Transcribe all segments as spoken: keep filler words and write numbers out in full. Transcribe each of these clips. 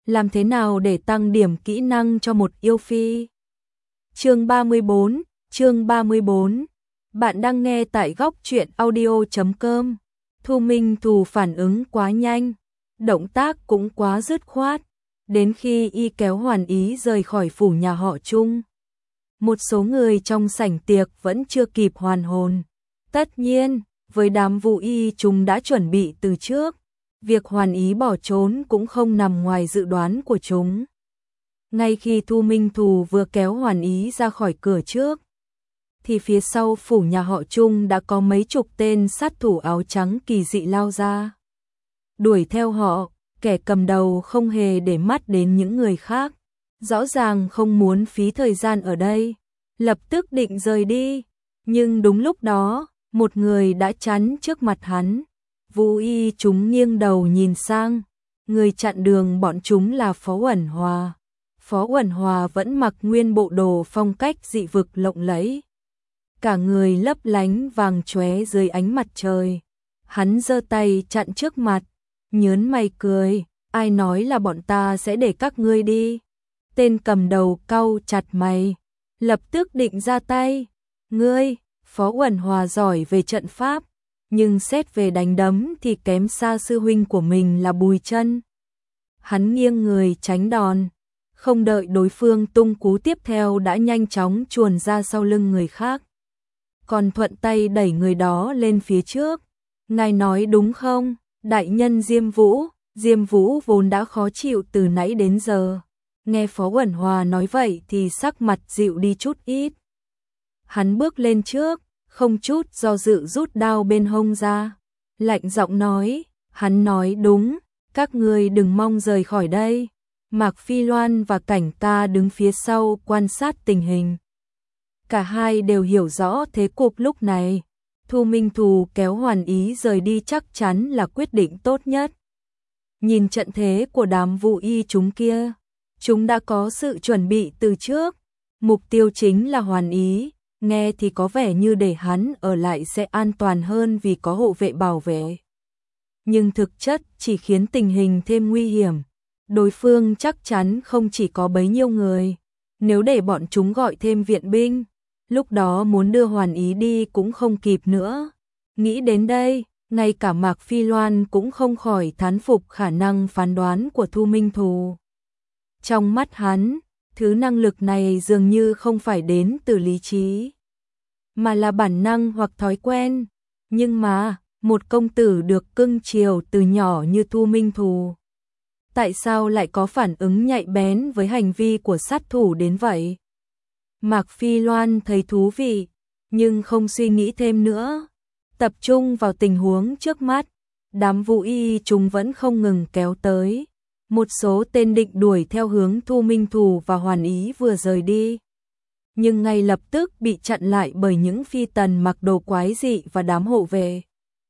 Làm thế nào để tăng điểm kỹ năng cho một yêu phi? Chương ba mươi bốn, chương ba mươi bốn. Bạn đang nghe tại góc truyện audio chấm com. Thu Minh Thù phản ứng quá nhanh, động tác cũng quá dứt khoát, đến khi y kéo Hoàn Ý rời khỏi phủ nhà họ Trung. Một số người trong sảnh tiệc vẫn chưa kịp hoàn hồn. Tất nhiên, với đám Vũ Y chúng đã chuẩn bị từ trước, việc Hoàn Ý bỏ trốn cũng không nằm ngoài dự đoán của chúng. Ngay khi Thu Minh Thù vừa kéo Hoàn Ý ra khỏi cửa trước, thì phía sau phủ nhà họ Trung đã có mấy chục tên sát thủ áo trắng kỳ dị lao ra. Đuổi theo họ, kẻ cầm đầu không hề để mắt đến những người khác, rõ ràng không muốn phí thời gian ở đây, lập tức định rời đi, nhưng đúng lúc đó, một người đã chắn trước mặt hắn. Vũ Y chúng nghiêng đầu nhìn sang, người chặn đường bọn chúng là Phó Uẩn Hòa. Phó Uẩn Hòa vẫn mặc nguyên bộ đồ phong cách dị vực lộng lẫy, cả người lấp lánh vàng chóe dưới ánh mặt trời. Hắn giơ tay chặn trước mặt, nhớn mày cười, ai nói là bọn ta sẽ để các ngươi đi? Tên cầm đầu cau chặt mày, lập tức định ra tay. Ngươi, Phó Uẩn Hòa giỏi về trận pháp, nhưng xét về đánh đấm thì kém xa sư huynh của mình là Bùi Chân. Hắn nghiêng người tránh đòn, không đợi đối phương tung cú tiếp theo đã nhanh chóng chuồn ra sau lưng người khác, còn thuận tay đẩy người đó lên phía trước. Ngài nói đúng không, đại nhân Diêm Vũ? Diêm Vũ vốn đã khó chịu từ nãy đến giờ, nghe Phó Uẩn Hòa nói vậy thì sắc mặt dịu đi chút ít. Hắn bước lên trước, không chút do dự rút đao bên hông ra, lạnh giọng nói, hắn nói đúng, các ngươi đừng mong rời khỏi đây. Mạc Phi Loan và Cảnh Ca đứng phía sau quan sát tình hình. Cả hai đều hiểu rõ thế cục lúc này, Thu Minh Thù kéo Hoàn Ý rời đi chắc chắn là quyết định tốt nhất. Nhìn trận thế của đám Vũ Y chúng kia, chúng đã có sự chuẩn bị từ trước, mục tiêu chính là Hoàn Ý. Nghe thì có vẻ như để hắn ở lại sẽ an toàn hơn vì có hộ vệ bảo vệ, nhưng thực chất chỉ khiến tình hình thêm nguy hiểm. Đối phương chắc chắn không chỉ có bấy nhiêu người, nếu để bọn chúng gọi thêm viện binh, lúc đó muốn đưa Hoàn Ý đi cũng không kịp nữa. Nghĩ đến đây, ngay cả Mạc Phi Loan cũng không khỏi thán phục khả năng phán đoán của Thu Minh Thù. Trong mắt hắn, thứ năng lực này dường như không phải đến từ lý trí, mà là bản năng hoặc thói quen. Nhưng mà, một công tử được cưng chiều từ nhỏ như Thu Minh Thù, tại sao lại có phản ứng nhạy bén với hành vi của sát thủ đến vậy? Mạc Phi Loan thấy thú vị, nhưng không suy nghĩ thêm nữa, tập trung vào tình huống trước mắt. Đám Vũ Y chúng vẫn không ngừng kéo tới, một số tên định đuổi theo hướng Thu Minh Thù và Hoàn Ý vừa rời đi, nhưng ngay lập tức bị chặn lại bởi những phi tần mặc đồ quái dị và đám hộ vệ.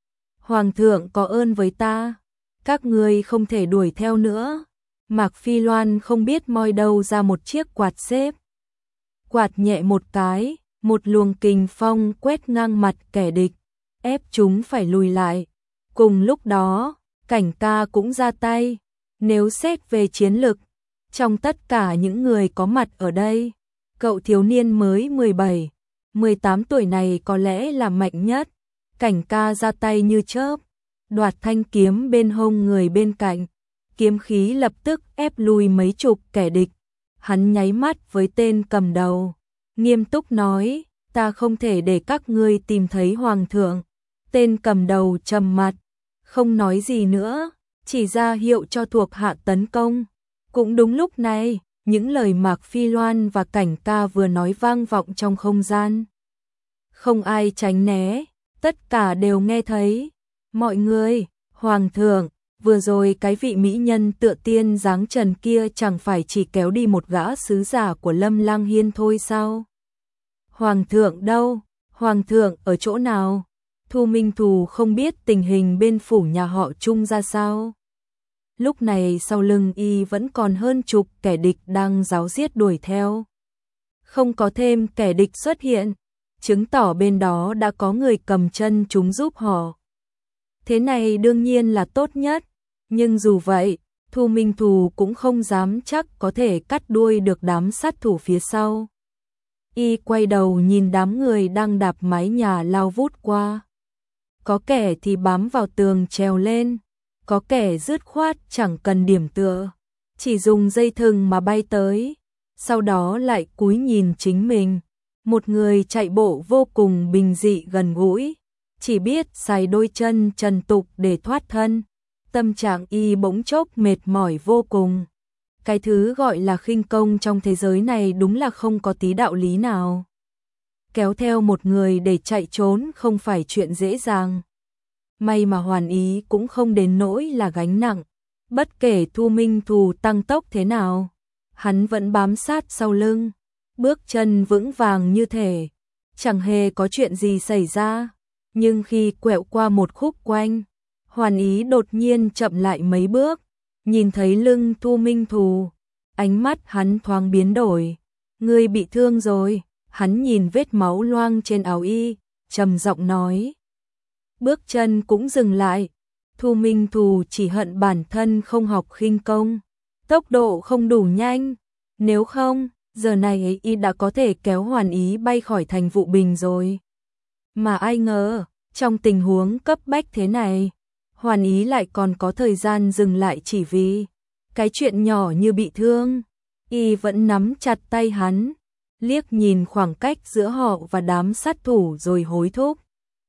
Hoàng thượng có ơn với ta, các ngươi không thể đuổi theo nữa. Mạc Phi Loan không biết moi đâu ra một chiếc quạt xếp, quạt nhẹ một cái, một luồng kình phong quét ngang mặt kẻ địch, ép chúng phải lùi lại. Cùng lúc đó, Cảnh Ca cũng ra tay. Nếu xét về chiến lực, trong tất cả những người có mặt ở đây, cậu thiếu niên mới mười bảy, mười tám tuổi này có lẽ là mạnh nhất. Cảnh Ca ra tay như chớp, đoạt thanh kiếm bên hông người bên cạnh, kiếm khí lập tức ép lùi mấy chục kẻ địch. Hắn nháy mắt với tên cầm đầu, nghiêm túc nói, ta không thể để các ngươi tìm thấy Hoàng thượng. Tên cầm đầu trầm mặt, không nói gì nữa, chỉ ra hiệu cho thuộc hạ tấn công. Cũng đúng lúc này, những lời Mạc Phi Loan và Cảnh Ca vừa nói vang vọng trong không gian. Không ai tránh né, tất cả đều nghe thấy. Mọi người, Hoàng thượng, vừa rồi cái vị mỹ nhân tựa tiên dáng trần kia chẳng phải chỉ kéo đi một gã sứ giả của Lâm Lang Hiên thôi sao? Hoàng thượng đâu? Hoàng thượng ở chỗ nào? Thu Minh Thù không biết tình hình bên phủ nhà họ Trung ra sao. Lúc này sau lưng y vẫn còn hơn chục kẻ địch đang ráo riết đuổi theo. Không có thêm kẻ địch xuất hiện, chứng tỏ bên đó đã có người cầm chân chúng giúp họ. Thế này đương nhiên là tốt nhất, nhưng dù vậy, Thu Minh Thù cũng không dám chắc có thể cắt đuôi được đám sát thủ phía sau. Y quay đầu nhìn đám người đang đạp mái nhà lao vút qua. Có kẻ thì bám vào tường trèo lên, có kẻ dứt khoát chẳng cần điểm tựa, chỉ dùng dây thừng mà bay tới, sau đó lại cúi nhìn chính mình. Một người chạy bộ vô cùng bình dị gần gũi, chỉ biết xài đôi chân trần tục để thoát thân. Tâm trạng y bỗng chốc mệt mỏi vô cùng. Cái thứ gọi là khinh công trong thế giới này đúng là không có tí đạo lý nào. Kéo theo một người để chạy trốn không phải chuyện dễ dàng. May mà Hoàn Ý cũng không đến nỗi là gánh nặng. Bất kể Thu Minh Thù tăng tốc thế nào, hắn vẫn bám sát sau lưng, bước chân vững vàng như thể chẳng hề có chuyện gì xảy ra. Nhưng khi quẹo qua một khúc quanh, Hoàn Ý đột nhiên chậm lại mấy bước, nhìn thấy lưng Thu Minh Thù, ánh mắt hắn thoáng biến đổi. Ngươi bị thương rồi, hắn nhìn vết máu loang trên áo y, trầm giọng nói. Bước chân cũng dừng lại, Thu Minh Thù chỉ hận bản thân không học khinh công, tốc độ không đủ nhanh, nếu không, giờ này y đã có thể kéo Hoàn Ý bay khỏi thành Vụ Bình rồi. Mà ai ngờ, trong tình huống cấp bách thế này, Hoàn Ý lại còn có thời gian dừng lại chỉ vì cái chuyện nhỏ như bị thương. Y vẫn nắm chặt tay hắn, liếc nhìn khoảng cách giữa họ và đám sát thủ rồi hối thúc.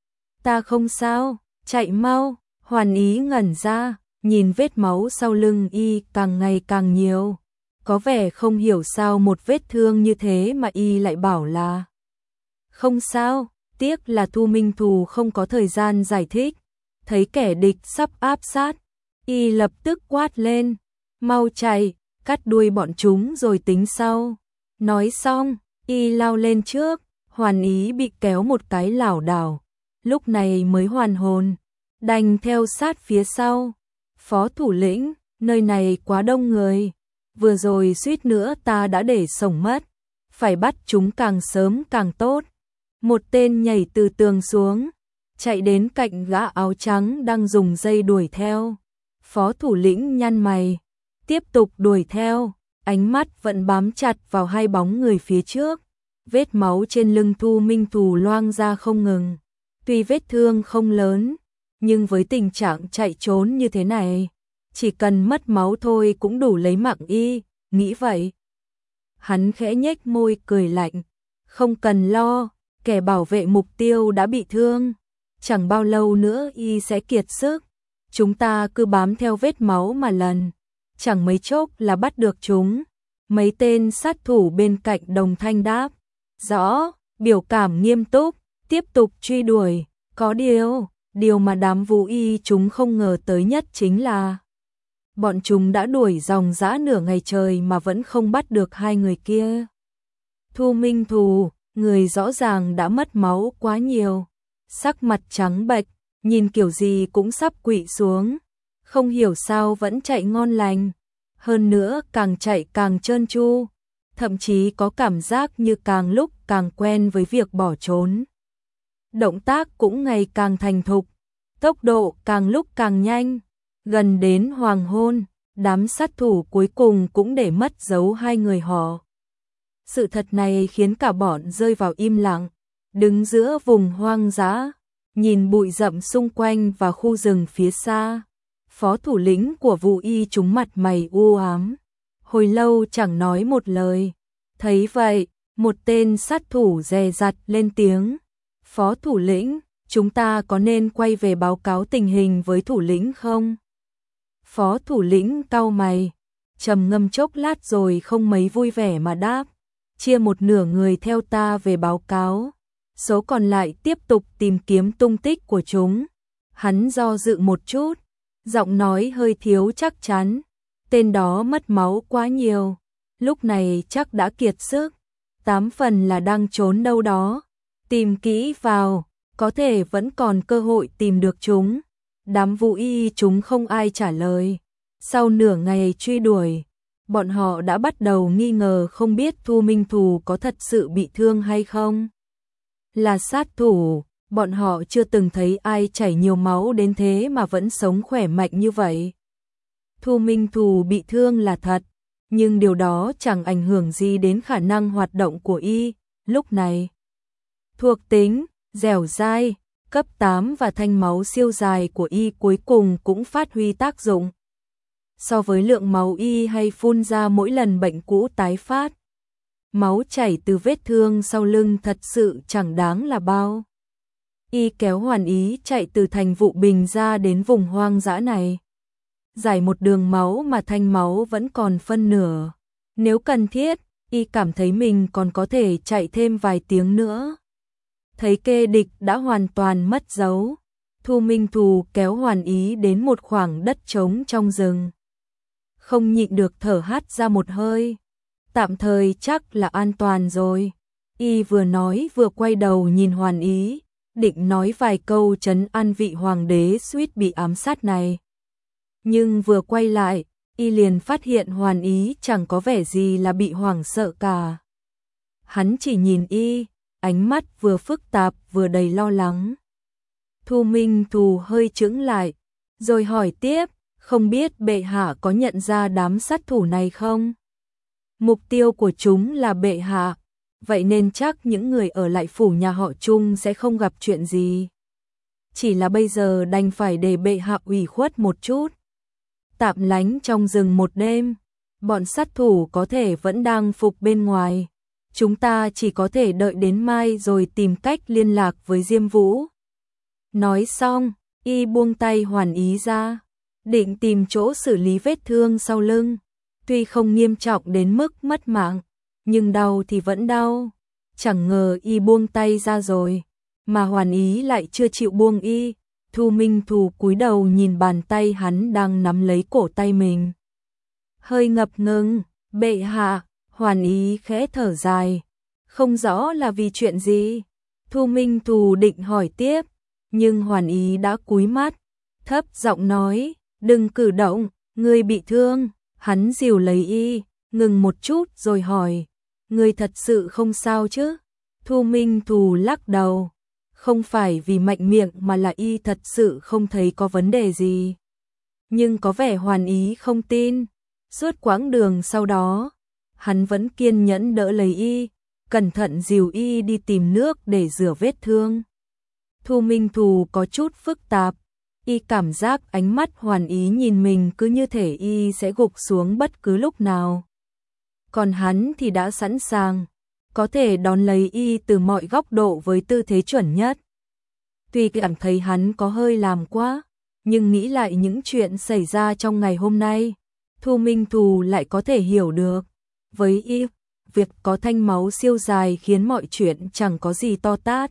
Ta không sao, chạy mau. Hoàn Ý ngẩn ra, nhìn vết máu sau lưng y càng ngày càng nhiều. Có vẻ không hiểu sao một vết thương như thế mà y lại bảo là không sao. Tiếc là Thu Minh Thù không có thời gian giải thích. Thấy kẻ địch sắp áp sát, y lập tức quát lên, mau chạy, cắt đuôi bọn chúng rồi tính sau. Nói xong, y lao lên trước, Hoàn Ý bị kéo một cái lảo đảo, lúc này mới hoàn hồn, đành theo sát phía sau. Phó thủ lĩnh, nơi này quá đông người, vừa rồi suýt nữa ta đã để sống mất, phải bắt chúng càng sớm càng tốt. Một tên nhảy từ tường xuống, chạy đến cạnh gã áo trắng đang dùng dây đuổi theo. Phó thủ lĩnh nhăn mày, tiếp tục đuổi theo, ánh mắt vẫn bám chặt vào hai bóng người phía trước. Vết máu trên lưng Thu Minh Thù loang ra không ngừng. Tuy vết thương không lớn, nhưng với tình trạng chạy trốn như thế này, chỉ cần mất máu thôi cũng đủ lấy mạng y, nghĩ vậy. Hắn khẽ nhếch môi cười lạnh, không cần lo, kẻ bảo vệ mục tiêu đã bị thương, chẳng bao lâu nữa y sẽ kiệt sức, chúng ta cứ bám theo vết máu mà lần, chẳng mấy chốc là bắt được chúng. Mấy tên sát thủ bên cạnh đồng thanh đáp, rõ, biểu cảm nghiêm túc, tiếp tục truy đuổi. Có điều, điều mà đám Vũ Y chúng không ngờ tới nhất chính là bọn chúng đã đuổi dòng dã nửa ngày trời mà vẫn không bắt được hai người kia. Thu Minh Thù, người rõ ràng đã mất máu quá nhiều, sắc mặt trắng bệch, nhìn kiểu gì cũng sắp quỵ xuống, không hiểu sao vẫn chạy ngon lành, hơn nữa càng chạy càng trơn tru, thậm chí có cảm giác như càng lúc càng quen với việc bỏ trốn. Động tác cũng ngày càng thành thục, tốc độ càng lúc càng nhanh, gần đến hoàng hôn, đám sát thủ cuối cùng cũng để mất dấu hai người họ. Sự thật này khiến cả bọn rơi vào im lặng, đứng giữa vùng hoang dã, nhìn bụi rậm xung quanh và khu rừng phía xa. Phó thủ lĩnh của Vũ Y chúng mặt mày u ám, hồi lâu chẳng nói một lời. Thấy vậy, một tên sát thủ dè dặt lên tiếng, Phó thủ lĩnh, chúng ta có nên quay về báo cáo tình hình với thủ lĩnh không? Phó thủ lĩnh cau mày, trầm ngâm chốc lát rồi không mấy vui vẻ mà đáp, chia một nửa người theo ta về báo cáo, số còn lại tiếp tục tìm kiếm tung tích của chúng. Hắn do dự một chút, giọng nói hơi thiếu chắc chắn, tên đó mất máu quá nhiều, lúc này chắc đã kiệt sức, tám phần là đang trốn đâu đó, tìm kỹ vào, có thể vẫn còn cơ hội tìm được chúng. Đám Vũ Y chúng không ai trả lời. Sau nửa ngày truy đuổi, bọn họ đã bắt đầu nghi ngờ không biết Thu Minh Thù có thật sự bị thương hay không. Là sát thủ, bọn họ chưa từng thấy ai chảy nhiều máu đến thế mà vẫn sống khỏe mạnh như vậy. Thu Minh Thù bị thương là thật, nhưng điều đó chẳng ảnh hưởng gì đến khả năng hoạt động của y. Lúc này, thuộc tính, dẻo dai, cấp tám và thanh máu siêu dài của y cuối cùng cũng phát huy tác dụng. So với lượng máu y hay phun ra mỗi lần bệnh cũ tái phát, máu chảy từ vết thương sau lưng thật sự chẳng đáng là bao. Y kéo Hoàn Ý chạy từ thành Vụ Bình ra đến vùng hoang dã này. Giải một đường máu mà thanh máu vẫn còn phân nửa. Nếu cần thiết, y cảm thấy mình còn có thể chạy thêm vài tiếng nữa. Thấy kê địch đã hoàn toàn mất dấu, Thu Minh Thù kéo Hoàn Ý đến một khoảng đất trống trong rừng. Không nhịn được thở hắt ra một hơi. Tạm thời chắc là an toàn rồi. Y vừa nói vừa quay đầu nhìn Hoàn Ý, định nói vài câu trấn an vị hoàng đế suýt bị ám sát này. Nhưng vừa quay lại, y liền phát hiện Hoàn Ý chẳng có vẻ gì là bị hoảng sợ cả. Hắn chỉ nhìn y, ánh mắt vừa phức tạp vừa đầy lo lắng. Thu Minh Thù hơi chững lại, rồi hỏi tiếp, không biết bệ hạ có nhận ra đám sát thủ này không? Mục tiêu của chúng là bệ hạ, vậy nên chắc những người ở lại phủ nhà họ Trung sẽ không gặp chuyện gì. Chỉ là bây giờ đành phải để bệ hạ ủy khuất một chút. Tạm lánh trong rừng một đêm, bọn sát thủ có thể vẫn đang phục bên ngoài. Chúng ta chỉ có thể đợi đến mai rồi tìm cách liên lạc với Diêm Vũ. Nói xong, y buông tay Hoàn Ý ra, định tìm chỗ xử lý vết thương sau lưng. Tuy không nghiêm trọng đến mức mất mạng, nhưng đau thì vẫn đau. Chẳng ngờ y buông tay ra rồi, mà Hoàn Ý lại chưa chịu buông y. Thu Minh Thù cúi đầu nhìn bàn tay hắn đang nắm lấy cổ tay mình. Hơi ngập ngừng, bệ hạ, Hoàn Ý khẽ thở dài. Không rõ là vì chuyện gì. Thu Minh Thù định hỏi tiếp, nhưng Hoàn Ý đã cúi mắt, thấp giọng nói, đừng cử động, ngươi bị thương. Hắn dìu lấy y, ngừng một chút rồi hỏi, ngươi thật sự không sao chứ? Thu Minh Thù lắc đầu, không phải vì mạnh miệng mà là y thật sự không thấy có vấn đề gì. Nhưng có vẻ Hoàn Ý không tin. Suốt quãng đường sau đó, hắn vẫn kiên nhẫn đỡ lấy y, cẩn thận dìu y đi tìm nước để rửa vết thương. Thu Minh Thù có chút phức tạp. Y cảm giác ánh mắt Hoàn Ý nhìn mình cứ như thể y sẽ gục xuống bất cứ lúc nào. Còn hắn thì đã sẵn sàng, có thể đón lấy y từ mọi góc độ với tư thế chuẩn nhất. Tuy cảm thấy hắn có hơi làm quá, nhưng nghĩ lại những chuyện xảy ra trong ngày hôm nay, Thu Minh Thù lại có thể hiểu được. Với y, việc có thanh máu siêu dài khiến mọi chuyện chẳng có gì to tát.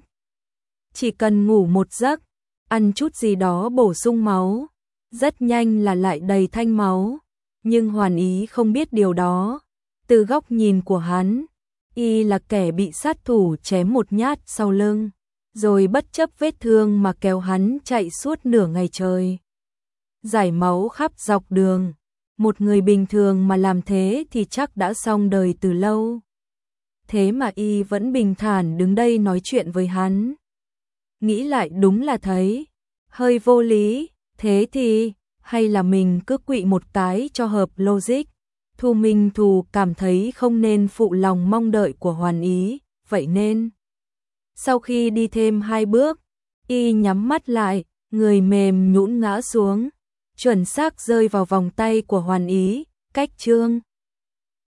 Chỉ cần ngủ một giấc, ăn chút gì đó bổ sung máu, rất nhanh là lại đầy thanh máu. Nhưng Hoàn Ý không biết điều đó. Từ góc nhìn của hắn, y là kẻ bị sát thủ chém một nhát sau lưng, rồi bất chấp vết thương mà kéo hắn chạy suốt nửa ngày trời. Giải máu khắp dọc đường. Một người bình thường mà làm thế thì chắc đã xong đời từ lâu. Thế mà y vẫn bình thản đứng đây nói chuyện với hắn. Nghĩ lại đúng là thấy hơi vô lý. Thế thì hay là mình cứ quỵ một cái cho hợp logic. Thu Minh Thù cảm thấy không nên phụ lòng mong đợi của Hoàn Ý, vậy nên sau khi đi thêm hai bước, y nhắm mắt lại, người mềm nhũn ngã xuống, chuẩn xác rơi vào vòng tay của Hoàn Ý. Cách chương